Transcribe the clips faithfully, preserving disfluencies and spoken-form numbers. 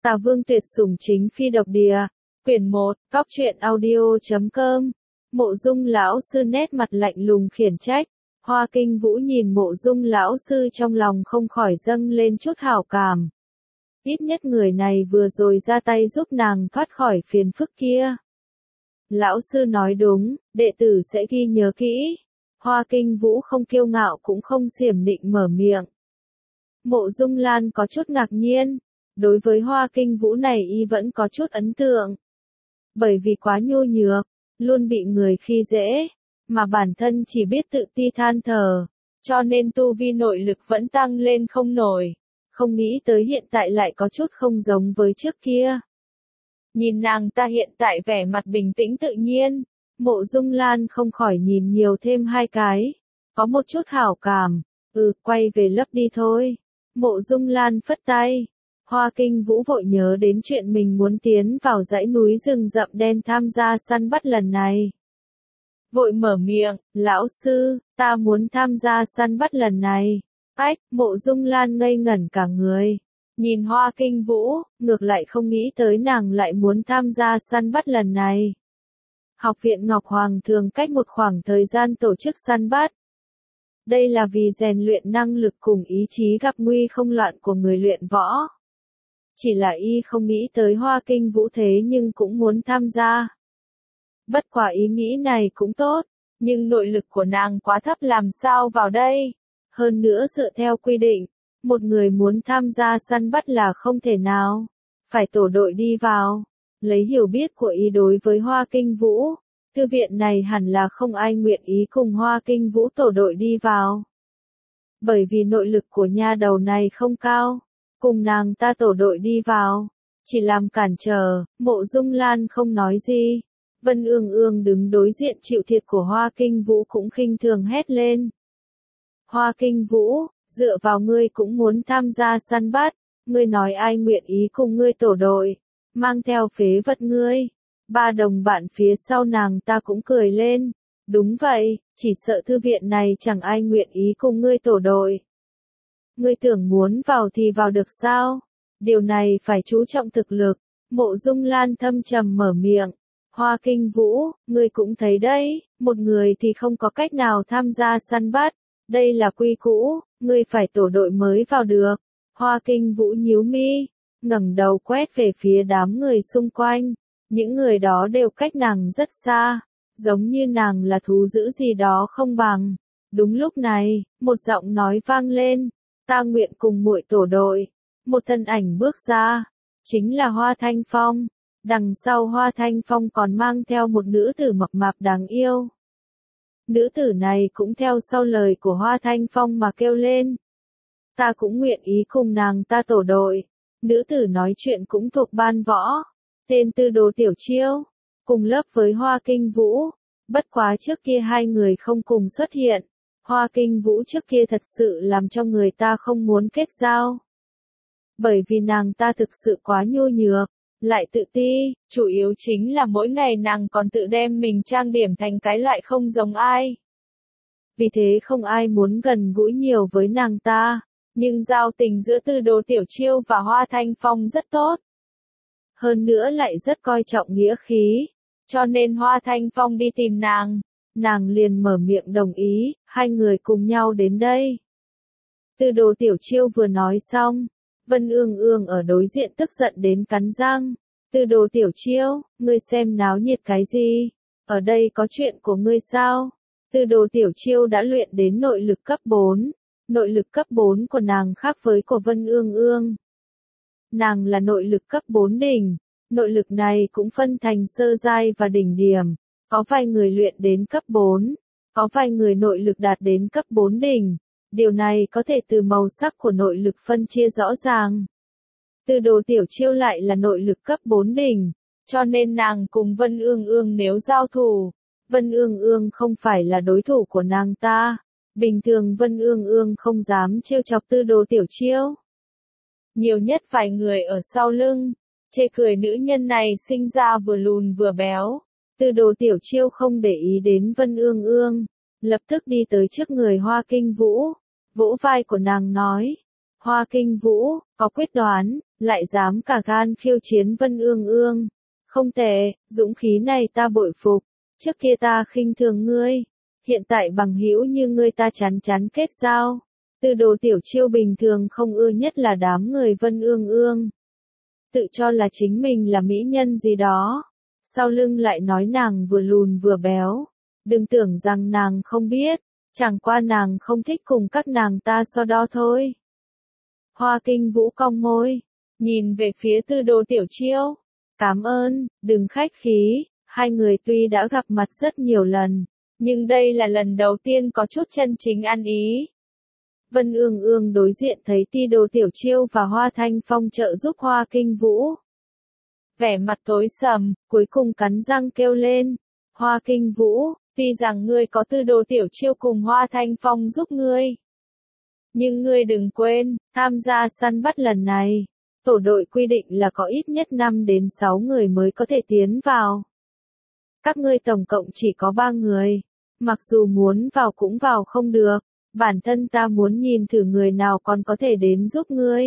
Tà Vương tuyệt sủng chính phi độc địa. Quyển một, cóc truyện audio chấm com. Mộ Dung lão sư nét mặt lạnh lùng khiển trách. Hoa Kinh Vũ nhìn Mộ Dung lão sư trong lòng không khỏi dâng lên chút hảo cảm. Ít nhất người này vừa rồi ra tay giúp nàng thoát khỏi phiền phức kia. Lão sư nói đúng, đệ tử sẽ ghi nhớ kỹ. Hoa Kinh Vũ không kiêu ngạo cũng không xiểm nịnh mở miệng. Mộ Dung Lan có chút ngạc nhiên. Đối với Hoa Kinh Vũ này y vẫn có chút ấn tượng. Bởi vì quá nhô nhược, luôn bị người khi dễ, mà bản thân chỉ biết tự ti than thở, cho nên tu vi nội lực vẫn tăng lên không nổi. Không nghĩ tới hiện tại lại có chút không giống với trước kia. Nhìn nàng ta hiện tại vẻ mặt bình tĩnh tự nhiên, Mộ Dung Lan không khỏi nhìn nhiều thêm hai cái. Có một chút hảo cảm, ừ, quay về lớp đi thôi. Mộ Dung Lan phất tay. Hoa Kinh Vũ vội nhớ đến chuyện mình muốn tiến vào dãy núi rừng rậm đen tham gia săn bắt lần này. Vội mở miệng, lão sư, ta muốn tham gia săn bắt lần này. Ách, Mộ Dung Lan ngây ngẩn cả người. Nhìn Hoa Kinh Vũ, ngược lại không nghĩ tới nàng lại muốn tham gia săn bắt lần này. Học viện Ngọc Hoàng thường cách một khoảng thời gian tổ chức săn bắt. Đây là vì rèn luyện năng lực cùng ý chí gặp nguy không loạn của người luyện võ. Chỉ là y không nghĩ tới Hoa Kinh Vũ thế nhưng cũng muốn tham gia. Bất quả ý nghĩ này cũng tốt, nhưng nội lực của nàng quá thấp làm sao vào đây. Hơn nữa dựa theo quy định, một người muốn tham gia săn bắt là không thể nào. Phải tổ đội đi vào. Lấy hiểu biết của y đối với Hoa Kinh Vũ, thư viện này hẳn là không ai nguyện ý cùng Hoa Kinh Vũ tổ đội đi vào. Bởi vì nội lực của nha đầu này không cao. Cùng nàng ta tổ đội đi vào, chỉ làm cản trở. Mộ Dung Lan không nói gì. Vân Ương Ương đứng đối diện chịu thiệt của Hoa Kinh Vũ cũng khinh thường hét lên. Hoa Kinh Vũ, dựa vào ngươi cũng muốn tham gia săn bắt, ngươi nói ai nguyện ý cùng ngươi tổ đội, mang theo phế vật ngươi. Ba đồng bạn phía sau nàng ta cũng cười lên. Đúng vậy, chỉ sợ thư viện này chẳng ai nguyện ý cùng ngươi tổ đội. Ngươi tưởng muốn vào thì vào được sao? Điều này phải chú trọng thực lực. Mộ Dung Lan thâm trầm mở miệng. Hoa Kinh Vũ, ngươi cũng thấy đấy, một người thì không có cách nào tham gia săn bắt. Đây là quy cũ, ngươi phải tổ đội mới vào được. Hoa Kinh Vũ nhíu mi, ngẩng đầu quét về phía đám người xung quanh. Những người đó đều cách nàng rất xa, giống như nàng là thú dữ gì đó không bằng. Đúng lúc này, một giọng nói vang lên. Ta nguyện cùng muội tổ đội. Một thân ảnh bước ra, chính là Hoa Thanh Phong. Đằng sau Hoa Thanh Phong còn mang theo một nữ tử mập mạp đáng yêu. Nữ tử này cũng theo sau lời của Hoa Thanh Phong mà kêu lên. Ta cũng nguyện ý cùng nàng ta tổ đội. Nữ tử nói chuyện cũng thuộc ban võ. Tên Tư Đồ Tiểu Chiêu. Cùng lớp với Hoa Kinh Vũ. Bất quá trước kia hai người không cùng xuất hiện. Hoa Kinh Vũ trước kia thật sự làm cho người ta không muốn kết giao. Bởi vì nàng ta thực sự quá nhô nhược, lại tự ti, chủ yếu chính là mỗi ngày nàng còn tự đem mình trang điểm thành cái loại không giống ai. Vì thế không ai muốn gần gũi nhiều với nàng ta, nhưng giao tình giữa Tư Đồ Tiểu Chiêu và Hoa Thanh Phong rất tốt. Hơn nữa lại rất coi trọng nghĩa khí, cho nên Hoa Thanh Phong đi tìm nàng. Nàng liền mở miệng đồng ý, hai người cùng nhau đến đây. Tư Đồ Tiểu Chiêu vừa nói xong, Vân Ương Ương ở đối diện tức giận đến cắn răng. Tư Đồ Tiểu Chiêu, ngươi xem náo nhiệt cái gì? Ở đây có chuyện của ngươi sao? Tư Đồ Tiểu Chiêu đã luyện đến nội lực cấp bốn. Nội lực cấp bốn của nàng khác với của Vân Ương Ương. Nàng là nội lực cấp bốn đỉnh. Nội lực này cũng phân thành sơ giai và đỉnh điểm. Có vài người luyện đến cấp bốn, có vài người nội lực đạt đến cấp bốn đỉnh. Điều này có thể từ màu sắc của nội lực phân chia rõ ràng. Tư Đồ Tiểu Chiêu lại là nội lực cấp bốn đỉnh, cho nên nàng cùng Vân Ương Ương nếu giao thủ, Vân Ương Ương không phải là đối thủ của nàng ta. Bình thường Vân Ương Ương không dám trêu chọc Tư Đồ Tiểu Chiêu. Nhiều nhất vài người ở sau lưng, chê cười nữ nhân này sinh ra vừa lùn vừa béo. Tư Đồ Tiểu Chiêu không để ý đến Vân Ương Ương, lập tức đi tới trước người Hoa Kinh Vũ, vỗ vai của nàng nói. Hoa Kinh Vũ, có quyết đoán, lại dám cả gan khiêu chiến Vân Ương Ương. Không tệ, dũng khí này ta bội phục, trước kia ta khinh thường ngươi, hiện tại bằng hữu như ngươi ta chán chán kết giao. Tư Đồ Tiểu Chiêu bình thường không ưa nhất là đám người Vân Ương Ương. Tự cho là chính mình là mỹ nhân gì đó, sau lưng lại nói nàng vừa lùn vừa béo. Đừng tưởng rằng nàng không biết, chẳng qua nàng không thích cùng các nàng ta so đo thôi. Hoa Kinh Vũ cong môi, nhìn về phía Tư Đồ Tiểu Chiêu. Cảm ơn, đừng khách khí, hai người tuy đã gặp mặt rất nhiều lần, nhưng đây là lần đầu tiên có chút chân chính ăn ý. Vân Ương Ương đối diện thấy Tư Đồ Tiểu Chiêu và Hoa Thanh Phong trợ giúp Hoa Kinh Vũ. Vẻ mặt tối sầm, cuối cùng cắn răng kêu lên. Hoa Kinh Vũ, tuy rằng ngươi có Tư Đồ Tiểu Chiêu cùng Hoa Thanh Phong giúp ngươi, nhưng ngươi đừng quên, tham gia săn bắt lần này, tổ đội quy định là có ít nhất năm đến sáu người mới có thể tiến vào. Các ngươi tổng cộng chỉ có ba người, mặc dù muốn vào cũng vào không được, bản thân ta muốn nhìn thử người nào còn có thể đến giúp ngươi.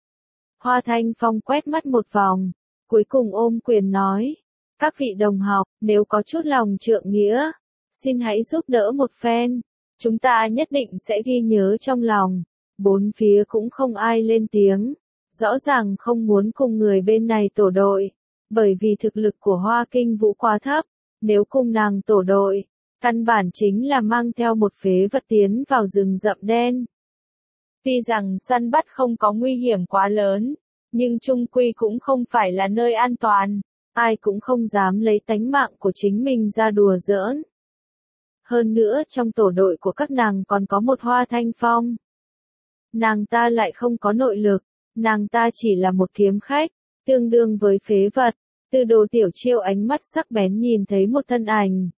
Hoa Thanh Phong quét mắt một vòng, cuối cùng ôm quyền nói, các vị đồng học, nếu có chút lòng trượng nghĩa, xin hãy giúp đỡ một phen, chúng ta nhất định sẽ ghi nhớ trong lòng. Bốn phía cũng không ai lên tiếng, rõ ràng không muốn cùng người bên này tổ đội, bởi vì thực lực của Hoa Kinh Vũ quá thấp, nếu cùng nàng tổ đội, căn bản chính là mang theo một phế vật tiến vào rừng rậm đen. Tuy rằng săn bắt không có nguy hiểm quá lớn, nhưng chung quy cũng không phải là nơi an toàn, ai cũng không dám lấy tánh mạng của chính mình ra đùa giỡn. Hơn nữa trong tổ đội của các nàng còn có một Hoa Thanh Phong. Nàng ta lại không có nội lực, nàng ta chỉ là một kiếm khách, tương đương với phế vật. Tư Đồ Tiểu Chiêu ánh mắt sắc bén nhìn thấy một thân ảnh.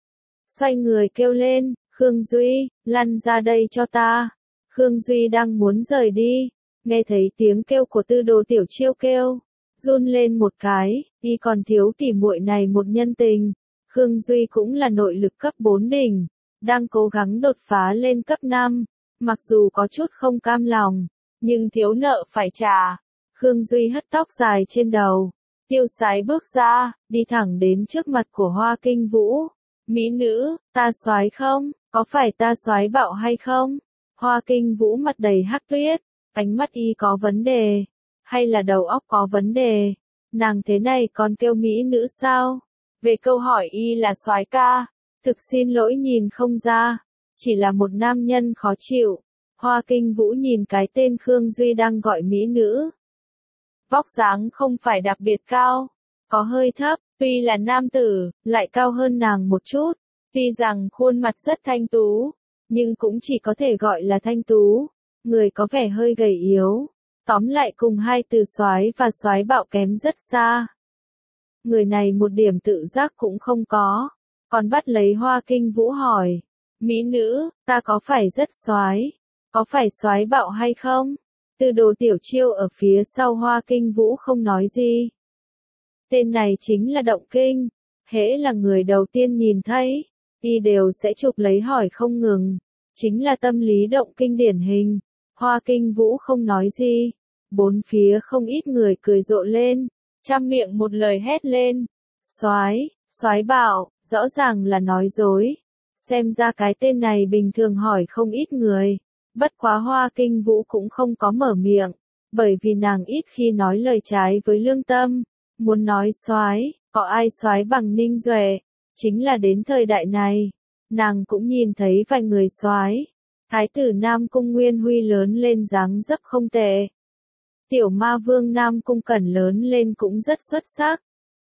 Xoay người kêu lên, Khương Duy, lăn ra đây cho ta. Khương Duy đang muốn rời đi, nghe thấy tiếng kêu của Tư Đồ Tiểu Chiêu kêu, run lên một cái, y còn thiếu tỉ muội này một nhân tình. Khương Duy cũng là nội lực cấp bốn đỉnh, đang cố gắng đột phá lên cấp năm, mặc dù có chút không cam lòng, nhưng thiếu nợ phải trả. Khương Duy hất tóc dài trên đầu, tiêu sái bước ra, đi thẳng đến trước mặt của Hoa Kinh Vũ. Mỹ nữ, ta soái không, có phải ta soái bạo hay không? Hoa Kinh Vũ mặt đầy hắc tuyết, ánh mắt y có vấn đề, hay là đầu óc có vấn đề? Nàng thế này còn kêu mỹ nữ sao? Về câu hỏi y là soái ca, thực xin lỗi nhìn không ra, chỉ là một nam nhân khó chịu. Hoa Kinh Vũ nhìn cái tên Khương Duy đang gọi mỹ nữ. Vóc dáng không phải đặc biệt cao, có hơi thấp, tuy là nam tử, lại cao hơn nàng một chút. Tuy rằng khuôn mặt rất thanh tú, nhưng cũng chỉ có thể gọi là thanh tú, người có vẻ hơi gầy yếu. Tóm lại cùng hai từ soái và soái bạo kém rất xa. Người này một điểm tự giác cũng không có, còn bắt lấy Hoa Kinh Vũ hỏi, mỹ nữ, ta có phải rất soái, có phải soái bạo hay không? Tư Đồ Tiểu Chiêu ở phía sau Hoa Kinh Vũ không nói gì. Tên này chính là Động Kinh, hễ là người đầu tiên nhìn thấy, y đều sẽ chụp lấy hỏi không ngừng, chính là tâm lý Động Kinh điển hình. Hoa Kinh Vũ không nói gì, bốn phía không ít người cười rộ lên, trăm miệng một lời hét lên, soái, soái bạo, rõ ràng là nói dối. Xem ra cái tên này bình thường hỏi không ít người, bất quá Hoa Kinh Vũ cũng không có mở miệng, bởi vì nàng ít khi nói lời trái với lương tâm. Muốn nói soái, có ai soái bằng Ninh Duệ, chính là đến thời đại này, nàng cũng nhìn thấy vài người soái. Thái tử Nam Cung Nguyên Huy lớn lên dáng dấp không tệ. Tiểu ma vương Nam Cung Cẩn lớn lên cũng rất xuất sắc.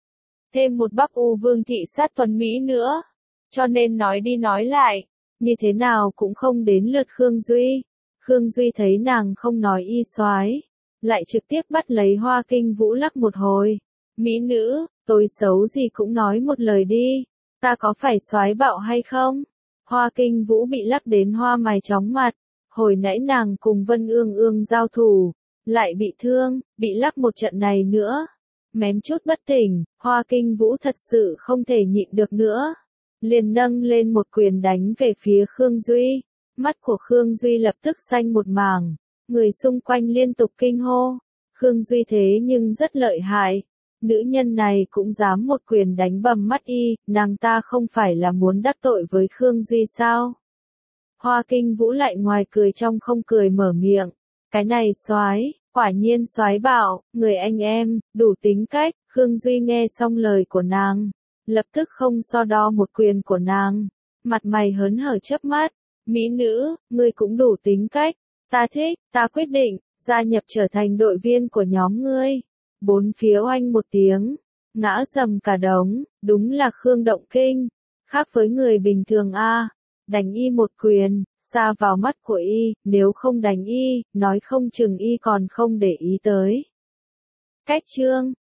Thêm một Bắc U Vương thị sát tuấn Mỹ nữa. Cho nên nói đi nói lại, như thế nào cũng không đến lượt Khương Duy. Khương Duy thấy nàng không nói y soái, lại trực tiếp bắt lấy Hoa Kinh Vũ lắc một hồi. Mỹ nữ, tôi xấu gì cũng nói một lời đi, ta có phải soái bạo hay không? Hoa Kinh Vũ bị lắc đến hoa mày chóng mặt, hồi nãy nàng cùng Vân Ương Ương giao thủ, lại bị thương, bị lắc một trận này nữa, mém chút bất tỉnh. Hoa Kinh Vũ thật sự không thể nhịn được nữa, liền nâng lên một quyền đánh về phía Khương Duy. Mắt của Khương Duy lập tức xanh một mảng, người xung quanh liên tục kinh hô. Khương Duy thế nhưng rất lợi hại. Nữ nhân này cũng dám một quyền đánh bầm mắt y, nàng ta không phải là muốn đắc tội với Khương Duy sao? Hoa Kinh Vũ lại ngoài cười trong không cười mở miệng. Cái này soái, quả nhiên soái bảo, người anh em, đủ tính cách. Khương Duy nghe xong lời của nàng, lập tức không so đo một quyền của nàng. Mặt mày hớn hở chớp mắt. Mỹ nữ, ngươi cũng đủ tính cách. Ta thích, ta quyết định, gia nhập trở thành đội viên của nhóm ngươi. Bốn phía oanh một tiếng, ngã sầm cả đống, đúng là Khương Động Kinh. Khác với người bình thường a, đánh y một quyền, xa vào mắt của y, nếu không đánh y, nói không chừng y còn không để ý tới. Cách chương